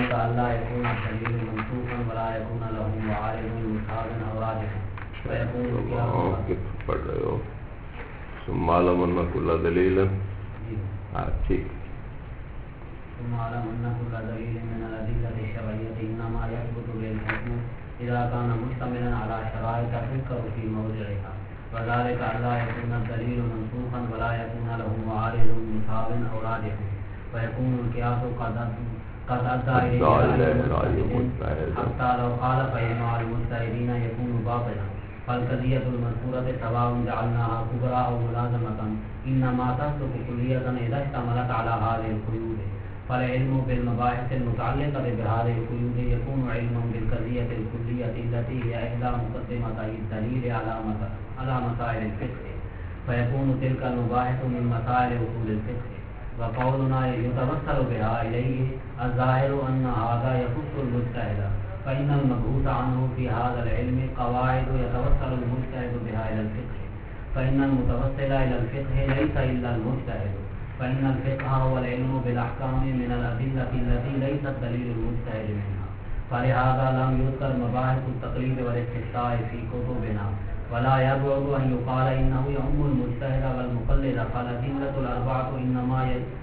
وذلك ألا يكون الدليل منسوخا ولا يكون له معارض مساوٍ أو راجحا فيكون القياس پڑھ رہے ہو ثم علم ان كل دلیل ٹھیک ثم علم أن كل دليل من الأدلة الشرعية إنما يثبت بالحكم إذا كان مشتملا على شرائط تذكر في موضعها وذلك ألا يكون الدليل منسوخا ولا يكون له معارض مساوٍ أو راجحا ويكون القياس قد أدى إليه حتى لو قال فإجماع المجتهدين يكون باطلا فالقضية المذكورة سواء جعلناها كبرى أو ملازمة إنما تسلك كلية إذا اشتملت على هذه القيود فالعلم بالمباحث المتعلقة بهذه القيود يكون علما بالقضية الكلية التي هي إحدى مقدمتي الدليل على مسائل الفقه فيكون تلك المباحث من مسائل أصول الفقه وقولنا يتوصل بها إليه الظاهر أن هذا يخص المجتهد فإن المبعوث عنه في هذا العلم قواعد يتوصل المجتهد بها إلى الفقه فإن المتوصل إلى الفقه ليس إلا المجتهد فإن الفقه هو العلم بالأحكام من الأدلة التي ليست دليل المجتهد منها فلهذا لم يذكر مباحث التقليد والاستفتاء في كتبنا ولا يبعد أن يقال إنه يؤم المجتهد والمقلد فالأدلة الأربعة إنما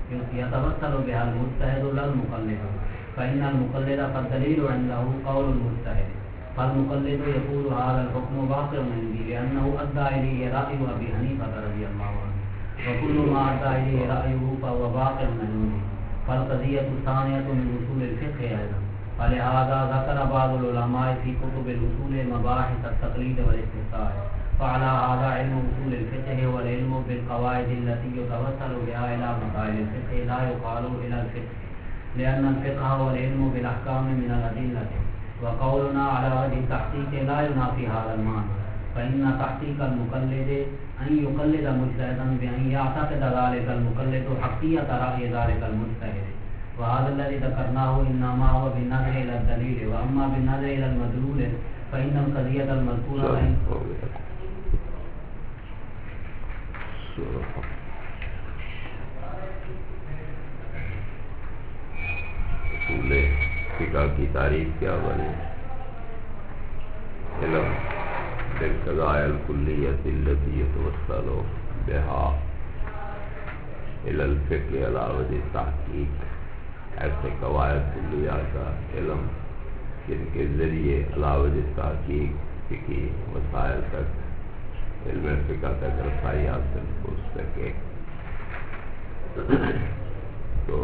يتوصل بها المجتهد لا المقلد فإن المقلد فالدليل عنده قول المجتهد فالمقلد يقول هذا الحكم باطل عندي لأنه أدى إليه رأي أبي حنيفة رضي الله عنه وكل ما أدى إليه رأيه فهو باطل عندي فالقضية الثانية من أصول الفقه أيضا فلهذا ذكر بعض العلماء في كتب الأصول مباحث التقليد والاستفتاء فعلى هذا علم أصول الفقه والعلم بالقواعد التي يتوصل بها إلى مسائل الفقه لا يقال إلى الفقه لأن الفقه هو العلم بالأحكام من الأدلة وقولنا على وجه التحقيق لا ينافي هذا المعنى فإن تحقيق المقلد أن يقلد مجتهدا بأن يعتقد ذلك المقلد حقية رأي ذلك المجتهد وهذا الذي ذكرناه إنما هو بالنظر إلى الدليل وأما بالنظر إلى المدلول فإن القضية المذكورة اصول فقہ کی تعریف کیا بنی علم بالقضاء الكلیۃ التي يتوصل بها إلى الفقه على وجه التحقیق ایسے قواعد کلیہ کا علم جن کے ذریعے علی وجہ تحقیق فقہی مسائل تک علم فقہ تک رسائی حاصل ہو سکے تو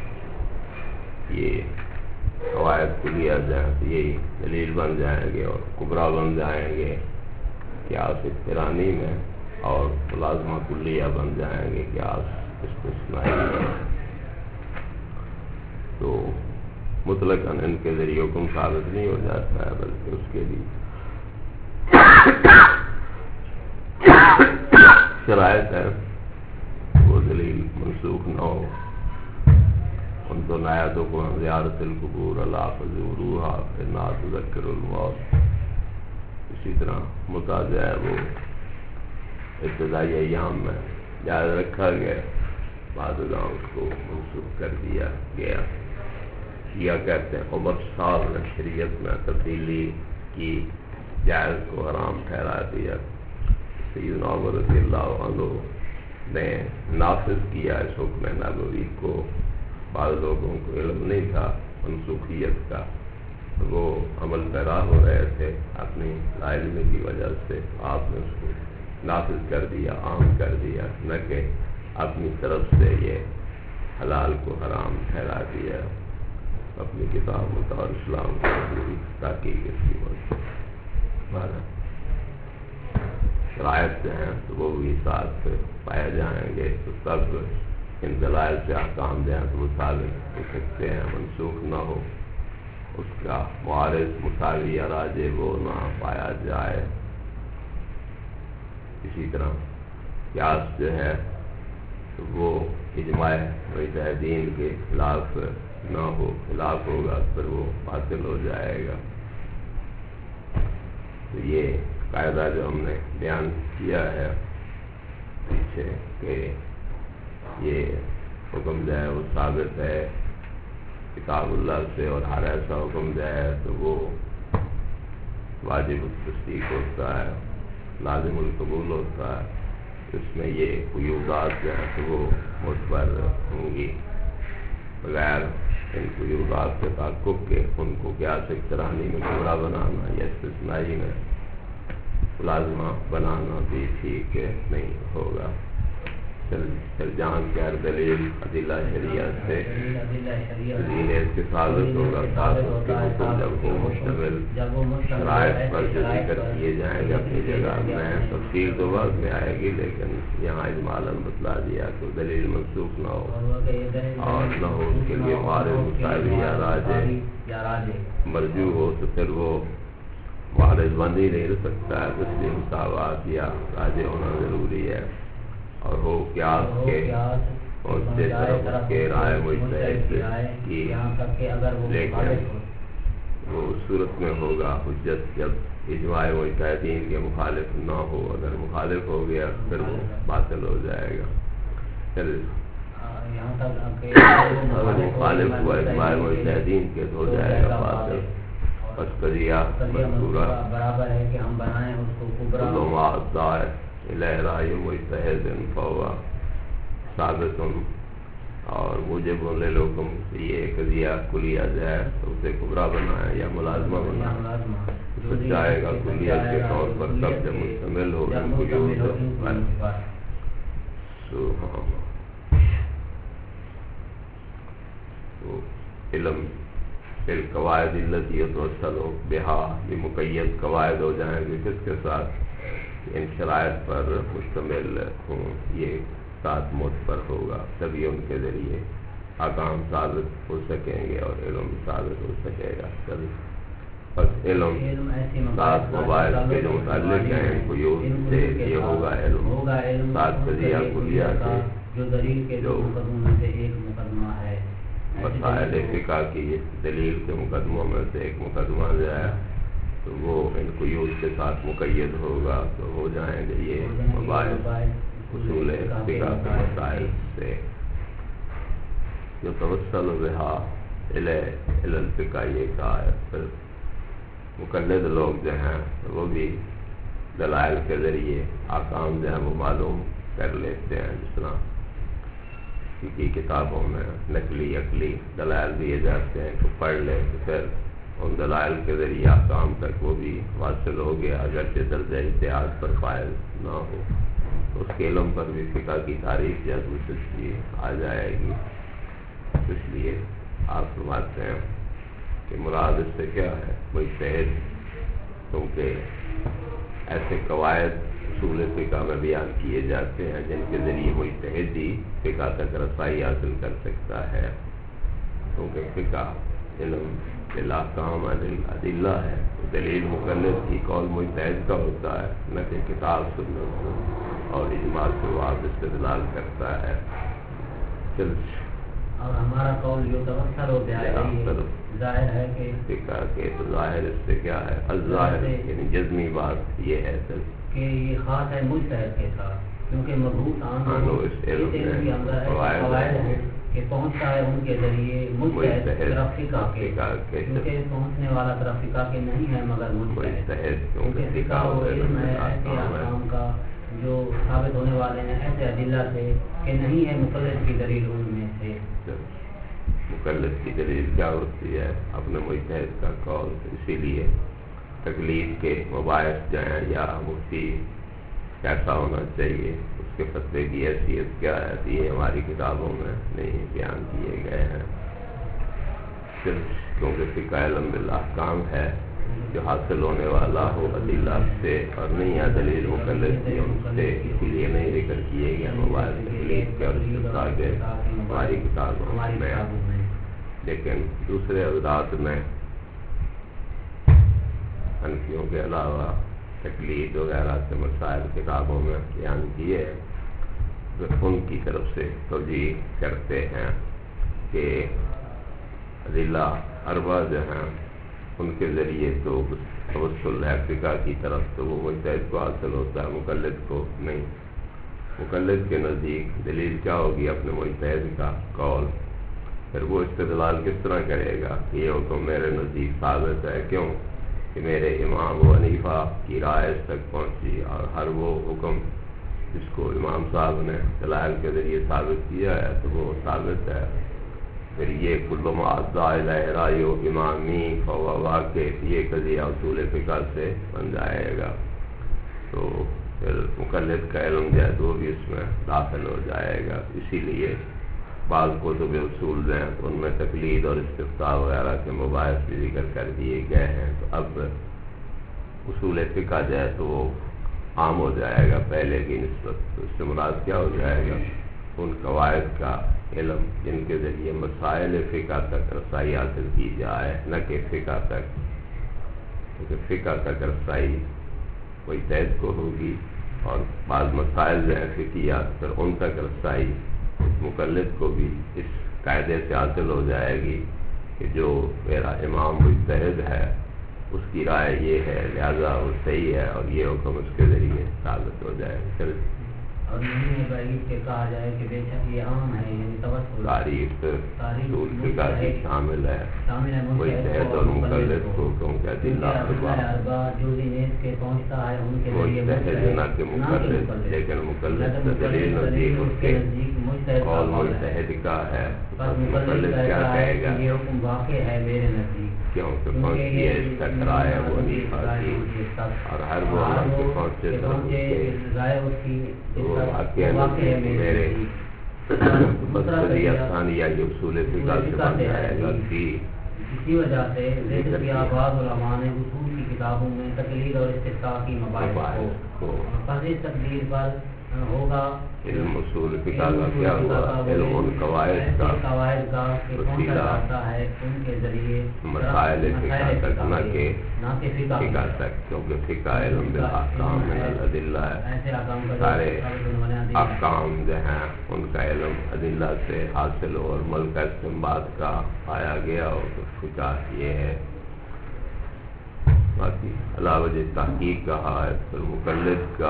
یہ قواعد کلیہ یہی دلیل بن جائیں گے اور کبریٰ بن جائیں گے قیاس اقترانی میں اور ملازمہ کلیہ بن جائیں گے قیاس استثنائی میں تو مطلقاً ان کے ذریعے حکم ثابت نہیں ہو جاتا ہے بلکہ اس کے لیے شرائط ہے وہ دلیل منسوخ نہ ہو ان تو نایتوں کو زیارت القبور اللہ فزوروہا فإنہا تذکر الموت اسی طرح متاجہ ہے وہ ابتدائی ایام میں جائز رکھا گیا بعد ازاں اس کو منسوخ کر دیا گیا یا کہتے ہیں عمر صاحب نے شریعت میں تبدیلی کی جائز کو حرام ٹھہرا دیا سیدنا عمر رضی اللہ عنہ نے نافذ کیا اس حکم نبوی کو بعض لوگوں کو علم نہیں تھا منسوخیت کا وہ عمل پیرا ہو رہے تھے اپنی لا علمی کی وجہ سے آپ نے اس کو نافذ کر دیا عام کر دیا نہ کہ اپنی طرف سے یہ حلال کو حرام ٹھہرا دیا اپنی کتاب مطور اسلام کو پوری تحقیق اس کی وجہ شرائط سے ہیں تو وہ بھی ساتھ پائے جائیں گے تو سب ان دلائل سے احکام دیں تو وہ ثابت ہو سکتے ہیں منسوخ نہ ہو اس کا معارض مساوی یا راجع وہ نہ پایا جائے اسی طرح قیاس جو ہے تو وہ اجماع مجتہدین کے خلاف نہ ہو خلاف ہوگا پھر وہ باطل ہو جائے گا تو یہ قاعدہ جو ہم نے بیان کیا ہے پیچھے کہ یہ حکم جو ہے وہ ثابت ہے کتاب اللہ سے اور ہر ایسا حکم جائے تو وہ واجب التصدیق ہوتا ہے، لازم القبول ہوتا ہے. اس میں یہ قیودات جو ہیں تو وہ معتبر ہوں گی. بغیر ان قیودات کے تحقق کے ان کو قیاس اقترانی میں کبرا بنانا یا استثنائی میں لازمہ بنانا بھی ٹھیک نہیں ہوگا. پھر جان کے ہر دلیل ادلہ شریعت سے دلیل اس کے ثابت ہوگا، خاص اس کے حکم جب وہ مشتمل شرائط پر جو ذکر کیے جائیں گے اپنی جگہ میں. تفصیل تو بعد میں آئے گی، لیکن یہاں اجمالاً بتلا دیا تو دلیل منسوخ نہ ہو اور نہ ہو اس کے لیے معارض مساوی یا راجع مرجوع ہو تو پھر وہ معارض بند ہی نہیں رہ سکتا ہے. اس لیے مساوات یا راجع ہونا ضروری ہے اور ہو قیاس کے اور سے طرف اس کے رائے مجتہد کی، لیکن وہ اس صورت میں ہوگا حجت جب اجماع مجتہدین کے مخالف نہ ہو. اگر مخالف ہو گیا پھر وہ باطل ہو جائے گا. اگر مخالف ہوا اجماع مجتہدین کے تو ہو جائے گا باطل. بس قضیہ مذکورہ برابر ہے کہ ہم بنائیں اس کو کبرا الہ رائے مجتہد فوا ثابت اور موجب للحکم سے یہ قضیہ کلیہ جائے تو اسے کبرا بنائے یا ملازمہ بنائے. سچائے گا کلیہ کے طور پر تب جب مشتمل ہو ان کو تو علم القواعد التي يتوصل بها یہ مقید قواعد ہو جائیں گے کس کے ساتھ ان شرائط پر مشتمل ہوں. یہ ساتھ معتبر ہوگا تبھی ان کے ذریعے احکام ثابت ہو سکیں گے اور علم ثابت ہو سکے گا. بس علم ساتھ مباحث کے جو متعلق ہیں ان کو سے یہ ہوگا علم ساتھ قضیہ کلیہ سے جو مسائل فقہ کی دلیل کے مقدموں میں سے ایک مقدمہ جو ہے تو وہ ان قیود کے ساتھ مقید ہوگا تو ہو جائیں گے یہ مباحث اصول فقہ کے مسائل سے جو توسل بہا الفقہ یہ کہا ہے. پھر مقلد لوگ جو ہیں وہ بھی دلائل کے ذریعے احکام جو ہیں وہ معلوم کر لیتے ہیں. جس طرح کی کتابوں میں نقلی عقلی دلائل دیے جاتے ہیں تو پڑھ لے تو پھر ان دلائل کے ذریعے احکام تک وہ بھی واصل ہو گیا اگرچہ درجہ اجتہاد پر فائز نہ ہو. اس کے علم پر بھی فقہ کی تاریخ یا دوسری آ جائے گی. اس لیے آپ فرماتے ہیں کہ مراد اس سے کیا ہے مجتہد، کیونکہ ایسے قواعد اصول فقہ میں بیان کیے جاتے ہیں جن کے ذریعے مجتہد ہی فقہ تک رسائی حاصل کر سکتا ہے. کیونکہ فقہ علم بالاحکام ادلہ ہے، دلیل مقلد کی قول مجتہد کا ہوتا ہے نہ کہ کتاب سنت اور اجماع سے وہ آپ استدلال کرتا ہے. اور ہمارا قول جو توسل ہو گیا ہے ظاہر ہے کہ فقہ کے تو ظاہر اس سے کیا ہے الظاہر یعنی جزمی بات یہ ہے کہ یہ خاص ہے مجتہد کے ساتھ، کیونکہ مبعوث عام اس علم میں قواعد ہیں کہ پہنچتا ہے ان کے ذریعے مجتہد طرف فقہ کے، کیونکہ پہنچنے والا طرف فقہ کے نہیں ہے مگر مجتہد، کیونکہ فقہ وہ علم ہے ایسے احکام کا جو ثابت ہونے والے ہیں ایسے ادلہ سے کہ نہیں ہے مقلد کی دلیل ان میں سے. مقلد کی دلیل کیا ہوتی ہے اپنے مجتہد کا قول. اسی لیے تقلید کے مباحث جو ہیں یا مفتی کیسا ہونا چاہیے اس کے فتوے کی حیثیت کیا ہے یہ ہماری کتابوں میں نہیں بیان کیے گئے ہیں. صرف کیونکہ فقہ علم بالاحکام ہے جو حاصل ہونے والا ہو ادلہ سے اور نہیں ہے دلیل مقلد کی ان سے، اسی لیے نہیں ذکر کیے گئے مباحث تقلید کے اور استثناء کے ہماری کتابوں میں. لیکن دوسرے حضرات میں حنفیوں کے علاوہ تقلید وغیرہ سے مسائل کتابوں میں بیان کیے ان کی طرف سے توجیہ کرتے ہیں کہ ادلہ اربع جو ہیں ان کے ذریعے تو توسل ہے فقہ کی طرف تو وہ مجتہد کو حاصل ہوتا ہے مقلد کو نہیں. مقلد کے نزدیک دلیل کیا ہوگی اپنے مجتہد کا قول پھر وہ استدلال کس طرح کرے گا کہ یہ حکم میرے نزدیک ثابت ہے؟ کیوں کہ میرے امام ابو حنیفہ کی رائے اس تک پہنچی، اور ہر وہ حکم جس کو امام صاحب نے دلائل کے ذریعے ثابت کیا ہے تو وہ ثابت ہے۔ پھر یہ کل ما ادعا الیہ رأی امامی فہو واقع، یہ قضیہ اصول فقہ سے بن جائے گا، تو پھر مقلد کا علم جو ہے وہ بھی اس میں داخل ہو جائے گا۔ اسی لیے بعض کتب اصول جو ہیں ان میں تقلید اور استفتاء وغیرہ کے مباحث بھی ذکر کر دیے گئے ہیں، تو اب اصول فقہ جو ہے تو وہ عام ہو جائے گا پہلے کی نسبت۔ تو اس سے مراد کیا ہو جائے گا؟ ان قواعد کا علم جن کے ذریعے مسائل فقہ تک رسائی حاصل کی جائے، نہ کہ فقہ تک، کیونکہ فقہ تک رسائی کوئی تحت کو ہوگی، اور بعض مسائل جو ہیں فقہیات پر ان تک رسائی اس مقلد کو بھی اس قاعدے سے حاصل ہو جائے گی کہ جو میرا امام مجتہد ہے اس کی رائے یہ ہے، لہذا وہ صحیح ہے، اور یہ حکم اس کے ذریعے ثابت ہو جائے گا۔ اور نہیں بعید کہ کہا جائے کہ بے شک یہ عام ہے، یعنی توسل تعریف اصول فقہ کی شامل ہے مجتہد اور مقلد کو، کیونکہ ادلہ اربعہ جو بھی نیز کے پہنچتا ہے ان کے مجتہد نہ کہ مقلد، لیکن مقلد کا دلیل نزدیک اس کے قول مجتہد کا ہے، مقلد کیا کہے گا؟ یہ حکم واقع ہے میرے نزدیک، کیونکہ پہنچی ہے اس تک رائے ابو حنیفہ کی، اور ہر وہ عمل کے پہنچے تو واقع میرے مسئلہ ثانیہ یہ اصول فقہ سے بن جائے گا۔ اسی وجہ سے ذکر کیا بعض علماء نے اصول کی کتابوں میں تقلید اور استفتاء کی مباحث کو فضل تقدیر پر ہوگا۔ علم اصول فقہ کا کیا ہوا؟ علم ان قواعد کا وسیلہ ہے ان کے ذریعے مسائل فقہ تک، نہ کہ فقہ تک، کیونکہ فقہ علم بالاحکام من الادلہ ہے، سارے احکام جو ہیں ان کا علم ادلہ سے حاصل ہو اور عمل کا استنباط کا پایا گیا ہو، تو فقہ یہ ہے۔ باقی علا وجہ تحقیق کہا ہے، پھر مقلد کا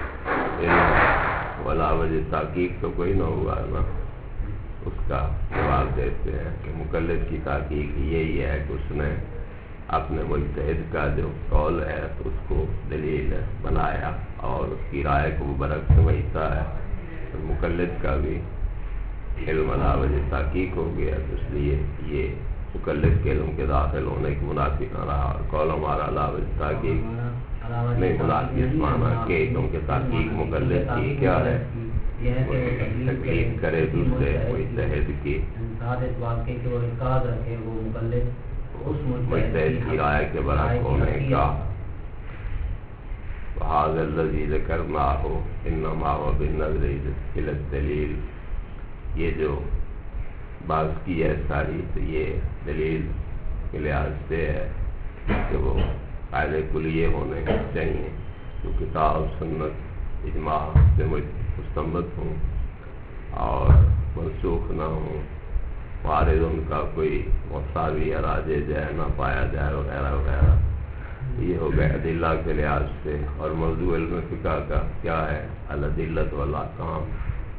علم ولا وجہ تحقیق تو کوئی نہ ہوا نا، اس کا جواب دیتے ہیں کہ مقلد کی تحقیق یہی ہے کہ اس نے اپنے مجتہد کا جو قول ہے تو اس کو دلیل بنایا اور اس کی رائے کو برعکس سمجھتا ہے، تو مقلد کا بھی علم علا وجہ تحقیق ہو گیا، تو اس لیے یہ مقلد کے علم کے داخل ہونے کی منافی نہ رہا، اور قول ہمارا علا وجہ تحقیق نہیں منافی اس معنی کہ کیونکہ تحقیق مقلد کی کیا ہے، تکلیف کرے دوسرے مجتہد کی، مجتہد کی رائے کے برعکس ہونے کا۔ وَهَذَا الَّذِي ذَكَرْنَاهُ إِنَّمَا هُوَ بِالنَّظْرِ إِلَى الدَّلِيلِ، یہ جو بات کی ہے ساری تو یہ دلیل کے لحاظ سے ہے کہ وہ قاعدے کلیے ہونے چاہیے جو کتاب سنت اجماع سے مستنبط ہوں اور منسوخ نہ ہوں، وارد ان کا کوئی مساوی یا راجع جائے نہ پایا جائے وغیرہ وغیرہ، یہ ہو گئے ادلہ کے لحاظ سے۔ اور موضوع علم فقہ کا کیا ہے؟ الادلۃ والاحکام،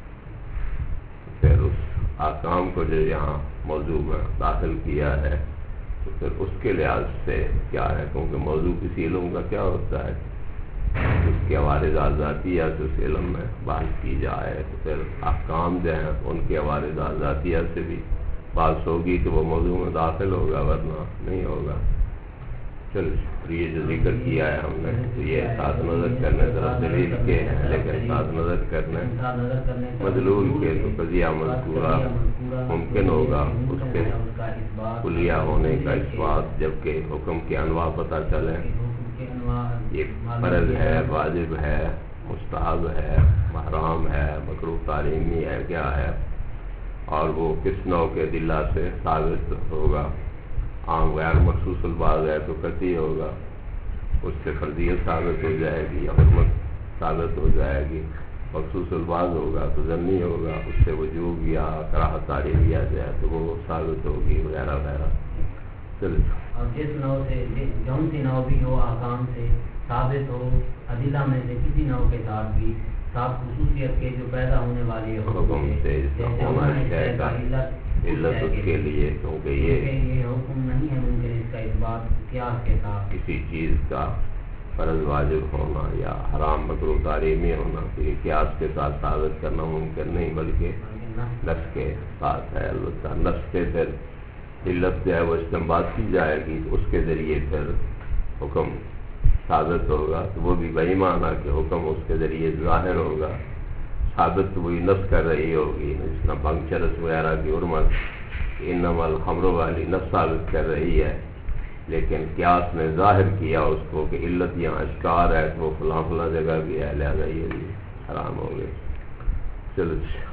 پھر اس احکام کو جو یہاں موضوع میں داخل کیا ہے تو پھر اس کے لحاظ سے کیا ہے، کیونکہ موضوع کسی علم کا کیا ہوتا ہے، اس کے عوارض ذاتیہ سے اس علم میں بحث کی جائے، تو پھر احکام جو ہیں ان کے عوارض ذاتیہ سے بھی بحث ہوگی تو وہ موضوع میں داخل ہوگا، ورنہ نہیں ہوگا۔ چل یہ جو ذکر کیا ہے ہم نے تو یہ ساتھ نظر کرنے طرف دلیل کے ہیں، لیکن ساتھ نظر کرنے مدلول کے تو قضیہ مذکورہ ممکن ہوگا اس کے کلیہ ہونے کا اثبات، جبکہ حکم کے انواع پتہ چلیں، یہ فرض ہے، واجب ہے، مستحب ہے، محرام ہے، مکروہ تحریمی ہے، کیا ہے، اور وہ کس نوع کے ادلہ سے ثابت ہوگا۔ عام غیر مخصوص الباغ ہے تو قطعی ہوگا، اس سے فرضیت ثابت ہو جائے گی یا حرمت ثابت ہو جائے گی، مخصوص الباغ ہوگا تو ضمنی ہوگا، اس سے وجوب یا کراہت تحریم لیا جائے تو وہ ثابت ہوگی وغیرہ وغیرہ۔ اور جس نوع سے جون سی نوع بھی ہو احکام سے ثابت ہو، ادلہ میں سے کسی نوع کے ساتھ بھی صاحب خصوصیت کے جو پیدا ہونے والی حکم سے ہونا چاہے گا، علت اس کے لیے، کیونکہ یہ حکم نہیں ہے ممکن اس کا اس بات قیاس کے ساتھ کسی چیز کا فرض واجب ہونا یا حرام مکروہ تحریمی ہونا، تو یہ قیاس کے ساتھ ثابت کرنا ممکن نہیں، بلکہ نفس کے ساتھ ہے۔ البتہ نفس سے پھر علت جو ہے وہ استنباط کی جائے گی، تو اس کے ذریعے پھر حکم ثابت ہوگا، تو وہ بھی وہی معنی کہ حکم اس کے ذریعے ظاہر ہوگا، ثابت تو وہی نفس کر رہی ہوگی، جس طرح بھنگ چرس وغیرہ کی حرمت انما الخمر والی نفس ثابت کر رہی ہے، لیکن قیاس نے ظاہر کیا اس کو کہ علت یہاں اشکار ہے، تو وہ فلاں فلاں جگہ بھی ہے، لہذا یہ بھی حرام ہو گئے۔ چلو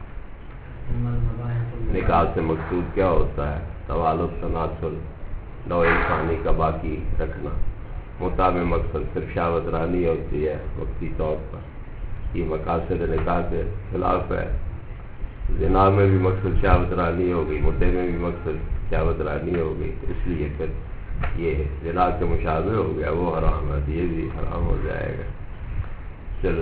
نکاح سے مقصود کیا ہوتا ہے؟ توالد تناسل، نوع انسانی کا باقی رکھنا۔ متع میں مقصد صرف شہوت رانی ہوتی ہے وقتی طور پر، یہ مقاصد نکاح کے خلاف ہے۔ زنا میں بھی مقصد شہوت رانی ہوگی، متع میں بھی مقصد شہوت رانی ہوگی، اس لیے پھر یہ زنا کے مشابہ ہو گیا، وہ حرام ہے، یہ بھی حرام ہو جائے گا۔ چلو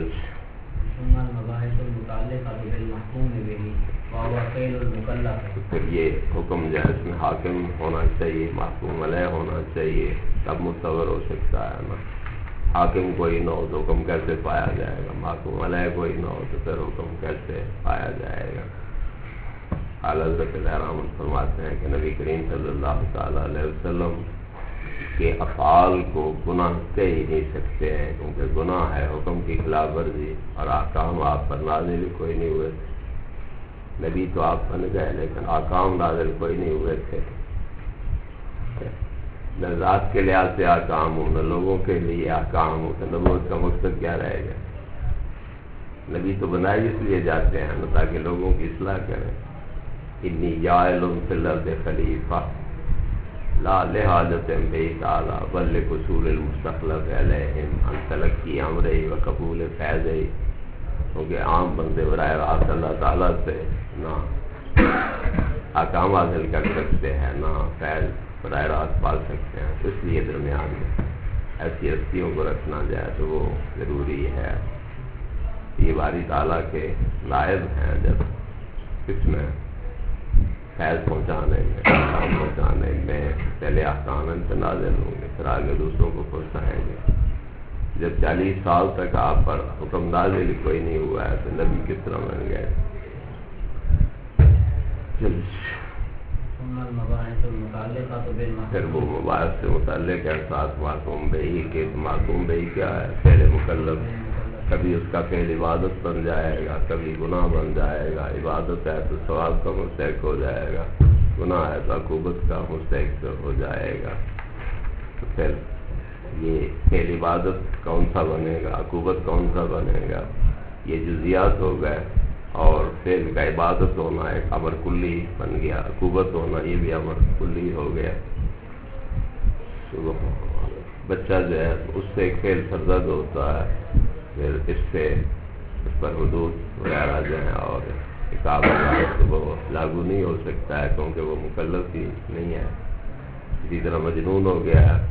پھر یہ حکم جو ہے اس میں حاکم ہونا چاہیے، محکوم علیہ ہونا چاہیے، تب متصور ہو سکتا ہے نا۔ حاکم کوئی نہ ہو تو حکم کیسے پایا جائے گا؟ محکوم علیہ کوئی نہ ہو تو پھر حکم کیسے پایا جائے گا؟ اعلیٰ حضرت رحمت فرماتے ہیں کہ نبی کریم صلی اللہ تعالیٰ علیہ وسلم کے افعال کو گناہ کہہ ہی نہیں سکتے ہیں، کیونکہ گناہ ہے حکم کی خلاف ورزی، اور احکام آپ پر نازل کوئی نہیں ہوئے۔ نبی تو آپ بن گئے لیکن احکام نازل کوئی نہیں ہوئے تھے، نہ ذات کے لحاظ سے احکام ہو، نہ لوگوں کے لیے احکام ہو، تو نبوت کا مقصد کیا رہے گا؟ نبی تو بنائے اس لیے جاتے ہیں نا تاکہ لوگوں کی اصلاح کریں۔ انی جاعل فی الارض خلیفہ لا لحاجت بہ تعالی بل لحصول المستخلف علیہم عن تلقی امرہ و قبول فیضہ، کیونکہ عام بندے براہ راست اللہ تعالیٰ سے نہ احکام حاصل کر سکتے ہیں، نہ فیض براہ راست پال سکتے ہیں، اس لیے درمیان میں ایسی ہستیوں کو رکھنا جائے تو وہ ضروری ہے۔ یہ باری تعالیٰ کے نائب ہیں جب اس میں فیض پہنچانے میں، احکام پہنچانے میں، پہلے احکام نازل ہوں گے پھر آگے دوسروں کو پہنچائیں گے۔ جب 40 سال تک آپ پر حکم نازل کوئی نہیں ہوا ہے تو نبی کس طرح بن گئے؟ پھر وہ مباحث سے متعلق احساس معصوم بہی کے، معصوم بہی کیا ہے؟ فعل مکلف، کبھی اس کا فعل عبادت بن جائے گا، کبھی گناہ بن جائے گا۔ عبادت ہے تو ثواب کا مستحق ہو جائے گا، گناہ ہے تو عقوبت کا مستحق ہو جائے گا۔ تو پھر یہ فعل عبادت کون سا بنے گا، عقوبت کون سا بنے گا، یہ جزیات ہو گئے، اور فعل کا عبادت ہونا ایک امر کلی بن گیا، عقوبت ہونا یہ بھی امر کلی ہو گیا۔ بچہ جو ہے اس سے ایک فعل سرزد ہوتا ہے، پھر اس سے اس پر حدود وغیرہ جو ہیں اور عقاب تو وہ لاگو نہیں ہو سکتا ہے کیونکہ وہ مکلف ہی نہیں ہے۔ اسی طرح مجنون ہو گیا ہے،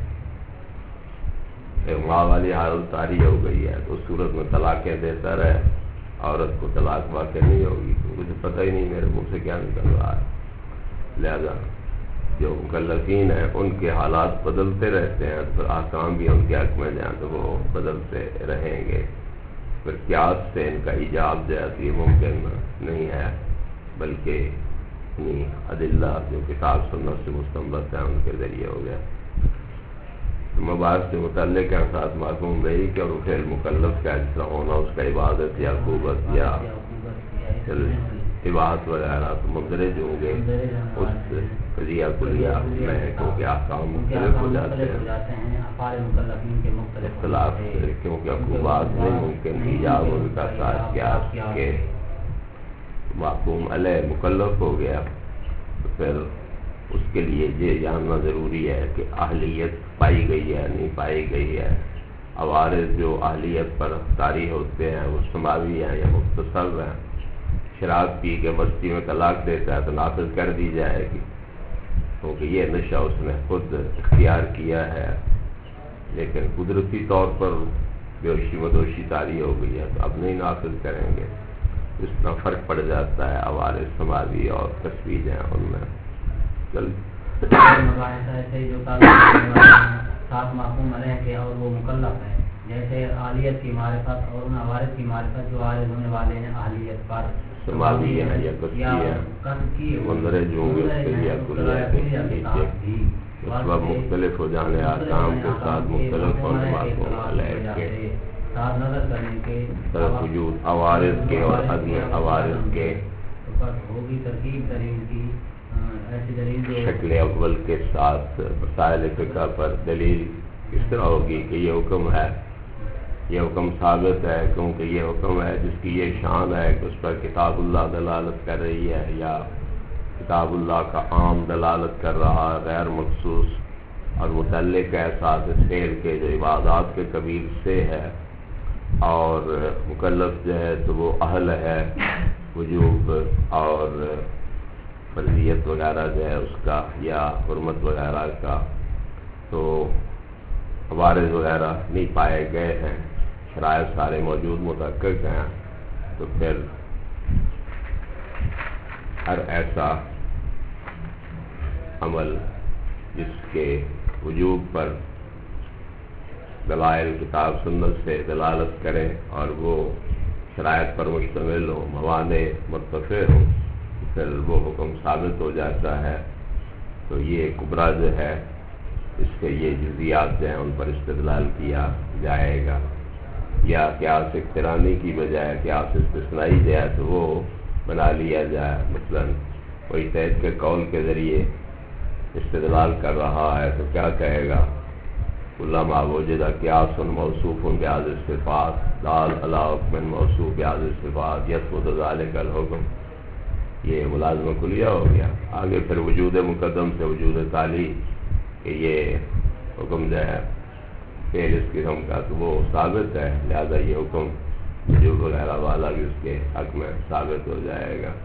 ایک ماں والی حالت طاری ہو گئی ہے تو اس صورت میں طلاقیں دیتا رہے، عورت کو طلاق واقع نہیں ہوگی، مجھے پتہ ہی نہیں میرے منہ سے کیا نکل رہا ہے۔ لہذا جو مکلفین ہیں ان کے حالات بدلتے رہتے ہیں، پھر احکام بھی ان کے حق میں جائیں تو وہ بدلتے رہیں گے۔ پھر قیاس سے ان کا ایجاب جو ہے یہ ممکن نہیں ہے، بلکہ ادلہ جو کتاب سنت سے مستنبط ہیں ان کے ذریعے ہو گیا۔ مباحث سے متعلق ہیں ساتھ معصوم بہی کے، اور فعل مکلف کا جس طرح ہونا اس کا عبادت یا عقوبت یا عبادت وغیرہ تو مندرج ہوں گے اس قضیہ کلیہ میں، کیونکہ احکام مختلف ہو جاتے ہیں اختلاف سے، کیونکہ عقوبات میں ممکن ایجاب ان کا ساتھ قیاس کے محکوم علیہ مکلف ہو گیا، تو پھر اس کے لیے یہ جاننا ضروری ہے کہ اہلیت پائی گئی ہے نہیں پائی گئی ہے۔ عوارض جو اہلیت پر طاری ہوتے ہیں وہ سماوی ہیں یا مختصر ہیں۔ شراب پی کے مستی میں طلاق دیتا ہے تو نافذ کر دی جائے گی، کیونکہ یہ نشہ اس نے خود اختیار کیا ہے، لیکن قدرتی طور پر بیوشی مدوشی طاری ہو گئی ہے تو اب نہیں نافذ کریں گے۔ اس طرح فرق پڑ جاتا ہے عوارض سماوی اور کسبی جو ہیں ان میں. چل مباحث ایسے جو ساتھ معصوم رہ کے اور وہ مکلف ہے، جیسے اہلیت کی معرفت اور ان عوارض کی معرفت جو عارض ہونے والے ہیں اہلیت پر سماوی ہے یا کسبی ہے، مندرج ہوں گے اس کے لیے کلیہ کے نیچے اس وقت مختلف ہو جانے احکام کے ساتھ مختلف ہونے معصوم علیہ کے ساتھ نظر کرنے کے طرف وجود عوارض کے اور عدم عوارض کے ہوگی ترکیب دلیل کی ایسی دلیل جو شکل اول کے ساتھ مسائل فقہ پر دلیل اس طرح ہوگی کہ یہ حکم ہے، یہ حکم ثابت ہے کیونکہ یہ حکم ہے جس کی یہ شان ہے کہ اس پر کتاب اللہ دلالت کر رہی ہے یا کتاب اللہ کا عام دلالت کر رہا غیر مخصوص اور متعلق ہے ساتھ اس فعل کے جو عبادات کے قبیل سے ہے، اور مکلف جو ہے تو وہ اہل ہے وجوب اور فرضیت وغیرہ جو ہے اس کا یا حرمت وغیرہ کا، تو عوارض وغیرہ نہیں پائے گئے ہیں، شرائط سارے موجود متحقق ہیں، تو پھر ہر ایسا عمل جس کے وجوب پر دلائل کتاب سنت سے دلالت کریں اور وہ شرائط پر مشتمل ہوں، موانع مرتفع ہوں، پھر وہ حکم ثابت ہو جاتا ہے. تو یہ کبرا جو ہے اس کے یہ جزیات جو ہیں ان پر استدلال کیا جائے گا، یا قیاس اقترانی کی بجائے قیاس استثنائی جو ہے تو وہ بنا لیا جائے. مثلا کوئی تحت کے قول کے ذریعے استدلال کر رہا ہے تو کیا کہے گا؟ علما وجدہ قیاس موصوف بهذه الصفات دال علی حکم موصوف بهذه الصفات یثبت ذلك الحکم. یہ ملازمہ کلیہ ہو گیا. آگے پھر وجود مقدم سے وجود تالی کہ یہ حکم جو ہے فعل اس قسم کا تو وہ ثابت ہے، لہذا یہ حکم وجود وغیرہ والا بھی اس کے حق میں ثابت ہو جائے گا.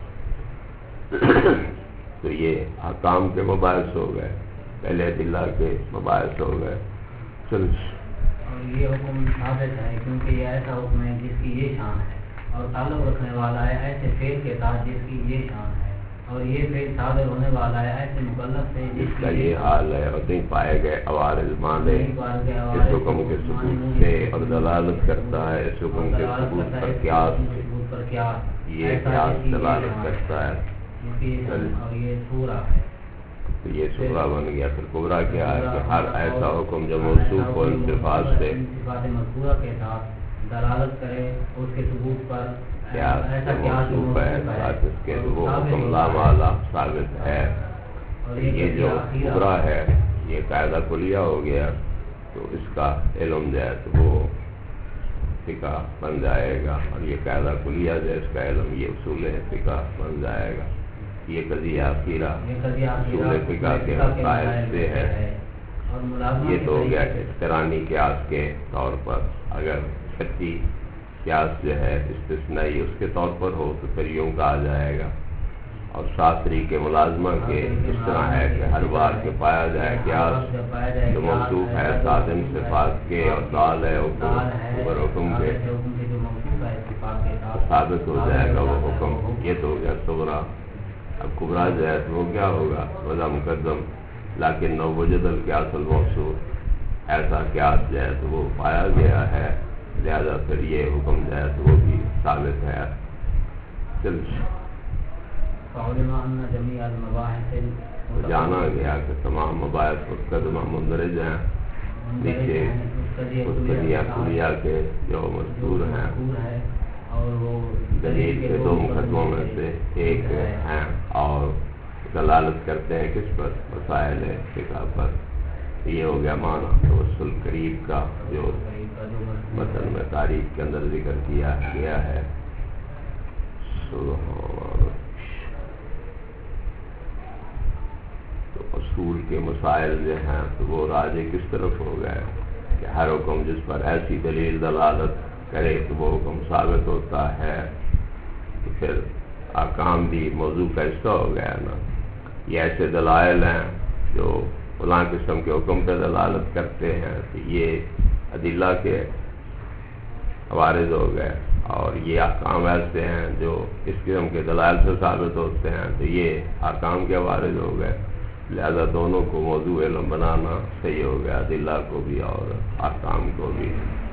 تو یہ احکام کے مباحث ہو گئے، پہلے ادلہ کے مباحث ہو گئے. اور یہ حکم ثابت ہے کیونکہ یہ ایسا حکم ہے جس کی یہ شان ہے اور تعلق رکھنے والا ہے ایسے فعل کے ساتھ جس کی یہ شان ہے، اور یہ فعل صادر ہونے والا ہے ایسے مکلف سے جس کا یہ حال ہے، اور نہیں پائے گئے عوارض مانے اس حکم کے ثبوت سے اور دلالت کرتا ہے اس حکم کے ثبوت پر قیاس، یہ قیاس دلالت کرتا ہے. اور یہ سورہ ہے تو یہ سورہ بن گیا. پھر کبرا کیا ہے کہ ہر ایسا حکم جو موصوف ہو ان صفات سے مذکورہ کے ساتھ دلالت کرے اس کے ثبوت پر قیاس موصوف ہے ساتھ اس کے وہ حکم لا مالا ثابت ہے. یہ جو کبرا ہے یہ قاعدہ کلیہ ہو گیا، تو اس کا علم جو ہے تو وہ فقہ بن جائے گا، اور یہ قاعدہ کلیہ جو ہے اس کا علم یہ اصول فقہ بن جائے گا. یہ قضیہ اخیرہ اصول فقہ کے مسائل سے ہے. یہ تو ہو گیا کہ اقترانی قیاس کے طور پر، اگر چھٹی قیاس جو ہے استثنائی اس کے طور پر ہو تو پھر یوں کہا جائے گا. اور شاستری کے ملازمہ کے اس طرح ہے کہ ہر بار کے پایا جائے قیاس جو موصوف ہے سادم صفات کے اور دال ہے اوپر حکم کے ثابت ہو جائے گا وہ حکم. یہ تو ہو گیا صغرا. اب کبرا جو ہے تو وہ کیا ہوگا؟ وضع مقدم لیکن نو وجد القیاس الموصوف، ایسا قیاس جو ہے تو وہ پایا گیا ہے، لہذا پھر یہ حکم جو ہے تو وہ بھی ثابت ہے. جانا گیا کہ تمام مباحث مقدمہ مندرج ہیں نیچے مستقیہ کلیہ کے جو مذکور ہیں، اور وہ دلیل کے دو مقدموں میں سے ایک ہیں اور دلالت کرتے ہیں کس پر؟ مسائل فقہ پر. یہ ہو گیا معنی توسل قریب کا جو متن میں تاریخ کے اندر ذکر کیا گیا ہے. تو اصول کے مسائل جو ہیں تو وہ راجع کس طرف ہو گئے کہ ہر حکم جس پر ایسی دلیل دلالت کرے تو وہ حکم ثابت ہوتا ہے. تو پھر احکام بھی موضوع کا حصہ ہو گیا نا. یہ ایسے دلائل ہیں جو فلاں قسم کے حکم پہ دلالت کرتے ہیں تو یہ ادلہ کے عوارض ہو گئے، اور یہ احکام ایسے ہیں جو اس قسم کے دلائل سے ثابت ہوتے ہیں، تو یہ احکام کے وارد ہو گئے، لہذا دونوں کو موضوع علم بنانا صحیح ہو گیا، ادلہ کو بھی اور احکام کو بھی۔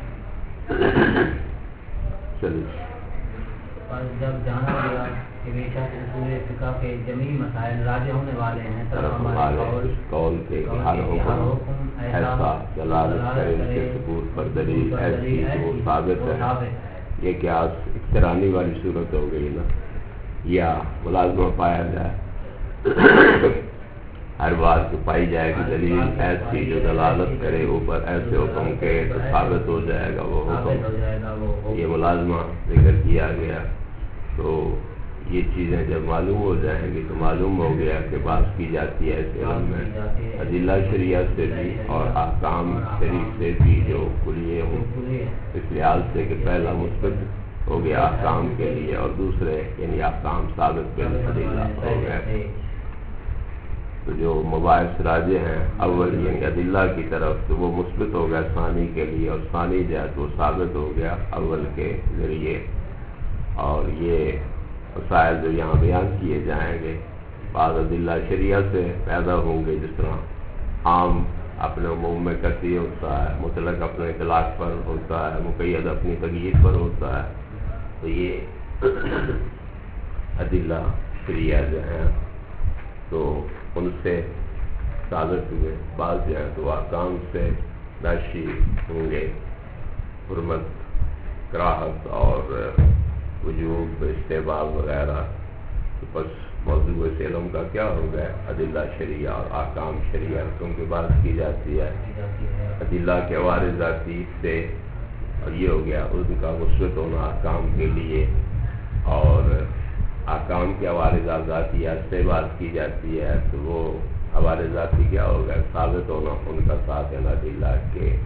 چلیے، اور جب جانا گیا کہ بے شک اصول فقہ کے جمیع مسائل راجع ہونے والے ہیں، تب ہمارے قول کے ہر حکم ایسا دلالت کرے ان کے ثبوت پر دلیل ایسی وہ ثابت ہے۔ یہ قیاس اقترانی والی صورت ہو گئی نا، یا ملازمہ پایا جائے، ہر بات کو پائی جائے کہ دلیل ایسی جو دلالت کرے اوپر ایسے حکم کے، تو ثابت ہو جائے گا وہ حکم۔ یہ ملازمہ ذکر کیا گیا، تو یہ چیزیں جب معلوم ہو جائیں گی تو معلوم ہو گیا کہ بات کی جاتی ہے اس علم میں ادلہ شریعہ سے بھی اور احکام شریف سے بھی جو کلیے ہوں، اس لحاظ سے کہ پہلا مثبت ہو گیا احکام کے لیے، اور دوسرے یعنی احکام ثابت کے لیے ادلہ ہو گئے۔ تو جو مباحث راجع ہیں اول یعنی ادلہ کی طرف، تو وہ مثبت ہو گیا ثانی کے لیے، اور ثانی جو ہے تو وہ ثابت ہو گیا اول کے ذریعے۔ اور یہ مسائل جو یہاں بیان کیے جائیں گے بعض ادلہ شریعہ سے پیدا ہوں گے، جس طرح عام اپنے عموم میں کثیر ہوتا ہے، مطلق اپنے اطلاق پر ہوتا ہے، مقید اپنی تغییر پر ہوتا ہے، تو یہ ادلہ شریعہ جو ہیں تو ان سے ثابت ہوئے۔ بعض جو ہیں تو احکام سے ناشی ہوں گے، حرمت، کراہت اور وجوب، استحباب وغیرہ، تو بس موضوع اس علم کا کیا ہو گیا ادلہ شریعہ اور احکام شریعہ، کیونکہ بات کی جاتی ہے ادلہ کے وارد ذاتی سے، اور یہ ہو گیا ان کا مثبت ہونا احکام کے لیے، اور احکام کے وارد ذاتیہ سے بات کی جاتی ہے، تو وہ وارد ذاتی کیا ہو گیا ثابت ہونا ان کا ساتھ ہے ادلہ کے۔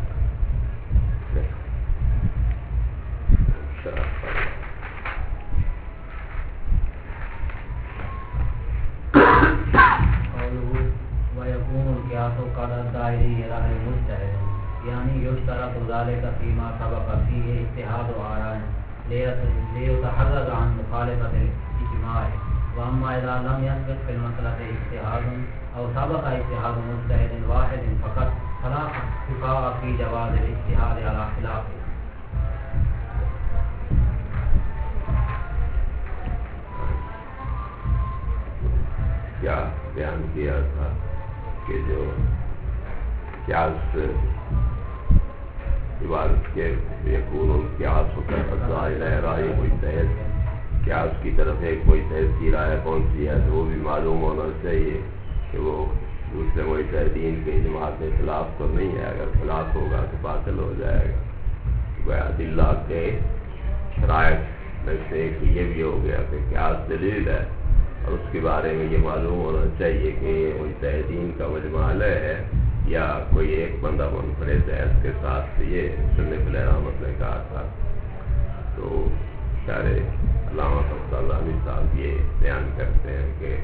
ويكون القياس قد دائري راہ مجتہد، یعنی یشترط ذلك فيما سبق فيه اجتهاد آراء ليتحرز عن مخالفة الاجماع، واما اذا لم يسبق في المسألة اجتهاد او سبق اجتهاد مجتهد واحد فقط فلا اتفاق في جواز الاجتهاد على خلافه۔ کیا بیان کیا تھا کہ جو قیاس عبارت کے یقون القیاس ظاہر رائے مجتہد، قیاس کی طرف ایک مجتہد کی رائے کون سی ہے، تو وہ بھی معلوم ہونا چاہیے کہ وہ دوسرے مجتہدین کے اجماع کے خلاف تو نہیں ہے، اگر خلاف ہوگا تو باطل ہو جائے گا۔ وہ ادلہ کے شرائط میں سے ایک یہ بھی ہو گیا کہ قیاس دلیل ہے، اور اس کے بارے میں یہ معلوم ہونا چاہیے کہ یہ مجتہدین کا مجمع علیہ ہے یا کوئی ایک بندہ منفرد ہے۔ اس کے ساتھ یہ سنت الرحمت نے کہا تھا، تو سارے علامہ فضلامی صاحب یہ بیان کرتے ہیں کہ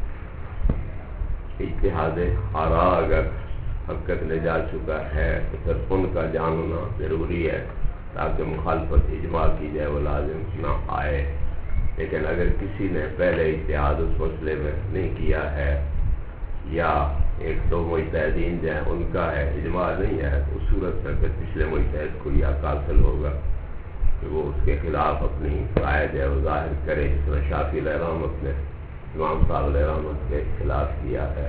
اجتہاد آراء اگر حقیقت لے جا چکا ہے تو پھر ان کا جاننا ضروری ہے تاکہ مخالفت اجماع کی جائے وہ لازم نہ آئے۔ لیکن اگر کسی نے پہلے اجتہاد اس مسئلے میں نہیں کیا ہے، یا ایک دو مجتہدین جو ہیں ان کا ہے اجماع نہیں ہے، تو اس صورت میں پھر پچھلے مجتہد کو یہ حاصل ہوگا کہ وہ اس کے خلاف اپنی رائے جو ہے وہ ظاہر کرے، جس میں شافعی علیہ رحمت نے امام صاحب علیہ رحمت کے خلاف کیا ہے،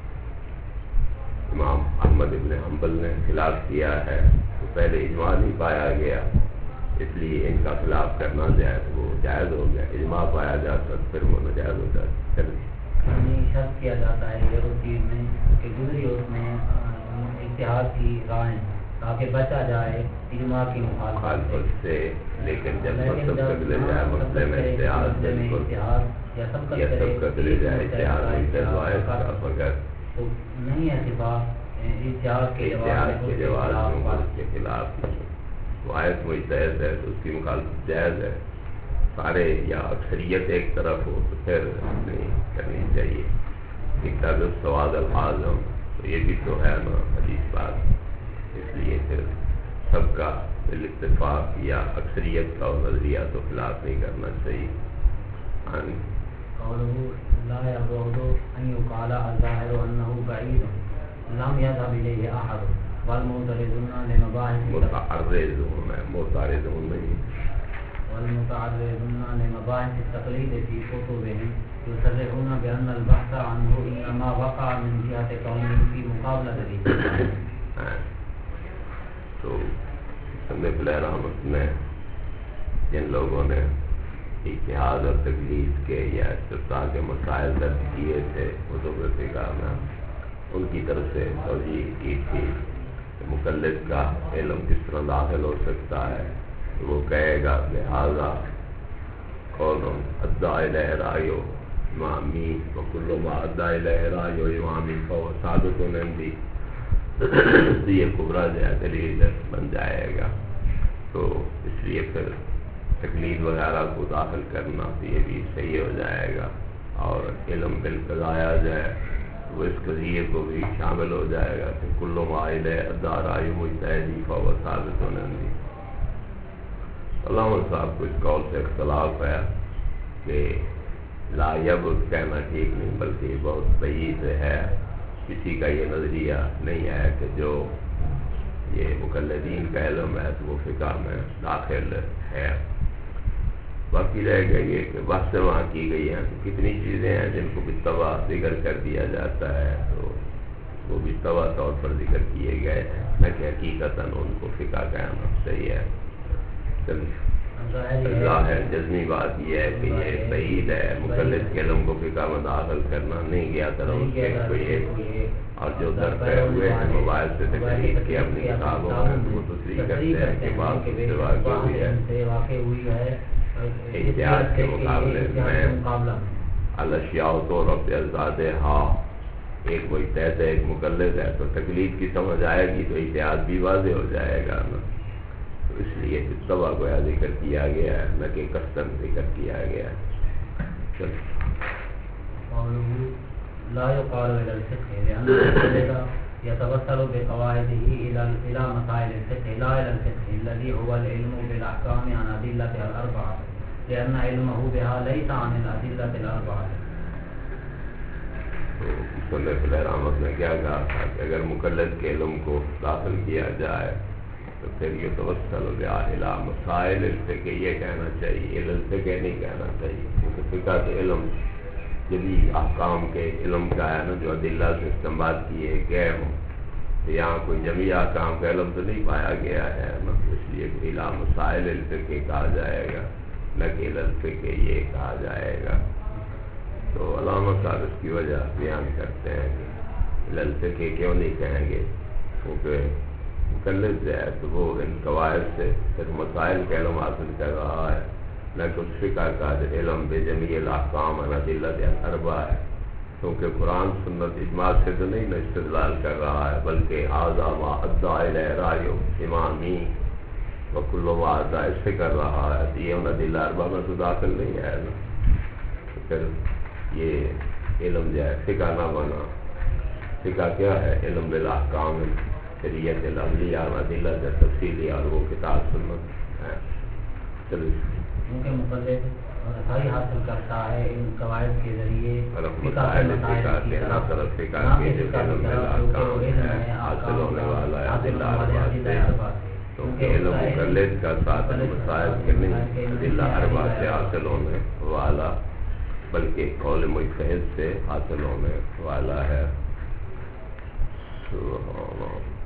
امام احمد ابن حنبل نے خلاف کیا ہے، تو پہلے اجماع نہیں پایا گیا، اس لیے ان کا خلاف کرنا جائز وہ جائز ہو گیا، اجماع پایا جاتا پھر وہ ناجائز ہو جاتا۔ یعنی شرط کیا جاتا ہے یہ چیز میں کہ گزری اس میں اتحاد کی رائے تاکہ بچا جائے اجماع کی مخالفت سے، لیکن جب سب لے جائے مسئلے میں اتحاد یا سب کا لے جائے اتحاد اگر تو نہیں ہے اتفاق اتحاد کے جواز کے خلاف تو آیت مجتہد ہے تو اس کی مخالفت جائز ہے، سارے یا اکثریت ایک طرف ہو تو پھر نہیں کرنی چاہیے۔ کتاب السواد العظم تو یہ بھی تو ہے نا حدیث بات، اس لیے پھر سب کا اتفاق یا اکثریت کا نظریہ تو خلاف نہیں کرنا چاہیے. قوله لا يبعد أن يقال الظاهر أنه بعيد لم يذهب إليه أحد والمعترضون لمباحث التقليد في كتبهم يصرحون بأن البحث عنه إنما وقع من جهة كونه في مقابلة به. تو مصنف علیہ رحمت نے جن لوگوں نے اتحاد اور تقلید کے یا استفتاء کے مسائل درج کیے تھے کتب فقہ میں، ان کی طرف سے توجیہ کی تھی کہ مقلد کا علم کس طرح داخل ہو سکتا ہے. وہ کہے گا لہذا قول ادعا الیہ رایو امامی وکل ما ادعا الیہ رایو امامی فهو ثابت عندی، تو یہ کبرا دلیل بن جائے گا. تو اس لیے پھر تقلید وغیرہ کو داخل کرنا تو یہ بھی صحیح ہو جائے گا، اور علم بالقضایا جائے وہ اس قضیے کو بھی شامل ہو جائے گا کہ کل ما الیہ ادعا رایو مجتہدی فهو ثابت عندی. علامہ صاحب کو اس قول سے اختلاف ہے کہ لا یبعد کہنا ٹھیک نہیں، بلکہ یہ بہت بعید ہے. کسی کا یہ نظریہ نہیں ہے کہ جو یہ مقلدین کا علم ہے تو وہ فقہ میں داخل ہے. باقی رہ گئی یہ کہ بحثیں وہاں کی گئی ہیں، تو کتنی چیزیں ہیں جن کو بالطبع ذکر کر دیا جاتا ہے، تو وہ بالطبع طور پر ذکر کیے گئے ہیں، نہ کہ حقیقتاً ان کو فقہ کہنا صحیح ہے. ظاہر جزمی بات یہ ہے کہ یہ بعید ہے، مقلد کے علم کو فقہ میں داخل کرنا نہیں گیا طرح اس کے کوئی ایک، اور جو درپے ہوئے ہیں موبائل سے تقلید کی اپنی کتابوں میں وہ تصریح کرتے ہیں کہ بات اس سے واقع ہوئی ہے. احتیاط کے مقابلے میں الاشیاء تو رب ازداد ہاں، ایک مجتہد ہے ایک مقلد ہے، تو تقلید کی سمجھ آئے گی تو احتیاط بھی واضح ہو جائے گا نا. تو اس لیے بالطبع کو ذکر کیا گیا ہے، نہ کہ قصداً ذکر کیا گیا ہے. لا يقال إلى الفقه لأن المقلد يتوصل بقواعده إلى مسائل الفقه لا إلى الفقه الذي هو العلم بالأحكام عن أدلة الأربعة لأن علمه بها ليس عن الأدلة الأربعة. مصنف علیہ رحمت نے کیا کہا تھا کہ اگر مقلد کے علم کو داخل کیا جائے تو پھر یہ توسل الى مسائل الفقہ یہ کہنا چاہیے، الفقہ نہیں کہنا چاہیے، کیونکہ فقہ کے علم جدید احکام کے علم کا ہے نا، جو ادلہ سے استنباط کیے گئے ہوں. یہاں کوئی جمعی احکام کا علم تو نہیں پایا گیا ہے نا، اس لیے الى مسائل الفقہ کہا جائے گا، نہ کہ الفقہ یہ کہا جائے گا. تو علامہ صاحب اس کی وجہ بیان کرتے ہیں کہ الفقہ کیوں نہیں کہیں گے، کیونکہ مقلد جو ہے تو وہ ان قواعد سے صرف مسائل کا علم حاصل کر رہا ہے، نہ کہ اس فقہ کا علم بے جمیع الاحکام عن ادلۃ الاربعہ ہے. کیونکہ قرآن سنت اجماع سے تو نہیں استدلال کر رہا ہے، بلکہ ھذا ما ادعا الیہ رای امامی وکل ما ادعا اس سے کر رہا ہے. تو یہ ان ادلہ اربعہ میں تو داخل نہیں ہے نا. پھر یہ علم جو ہے فقہ نہ بنا. فقہ کیا ہے؟ علم بالاحکام شریعت العملیہ اور ادلہ تفصیلی، اور وہ کتاب سنت ہے. چلیے کیونکہ مقلد رسائی حاصل کرتا ہے ان قواعد کے ذریعے مسائل فقہ کے نہ صرف فقہ کے جو علم بالاحکام ہے حاصل ہونے والا ہے ادلہ اربعہ سے، کیونکہ علم مقلد کا ساتھ مسائل کے نہیں ادلہ اربعہ سے حاصل ہونے والا، بلکہ قول مجتہد سے حاصل ہونے والا ہے. سبحان اللہ.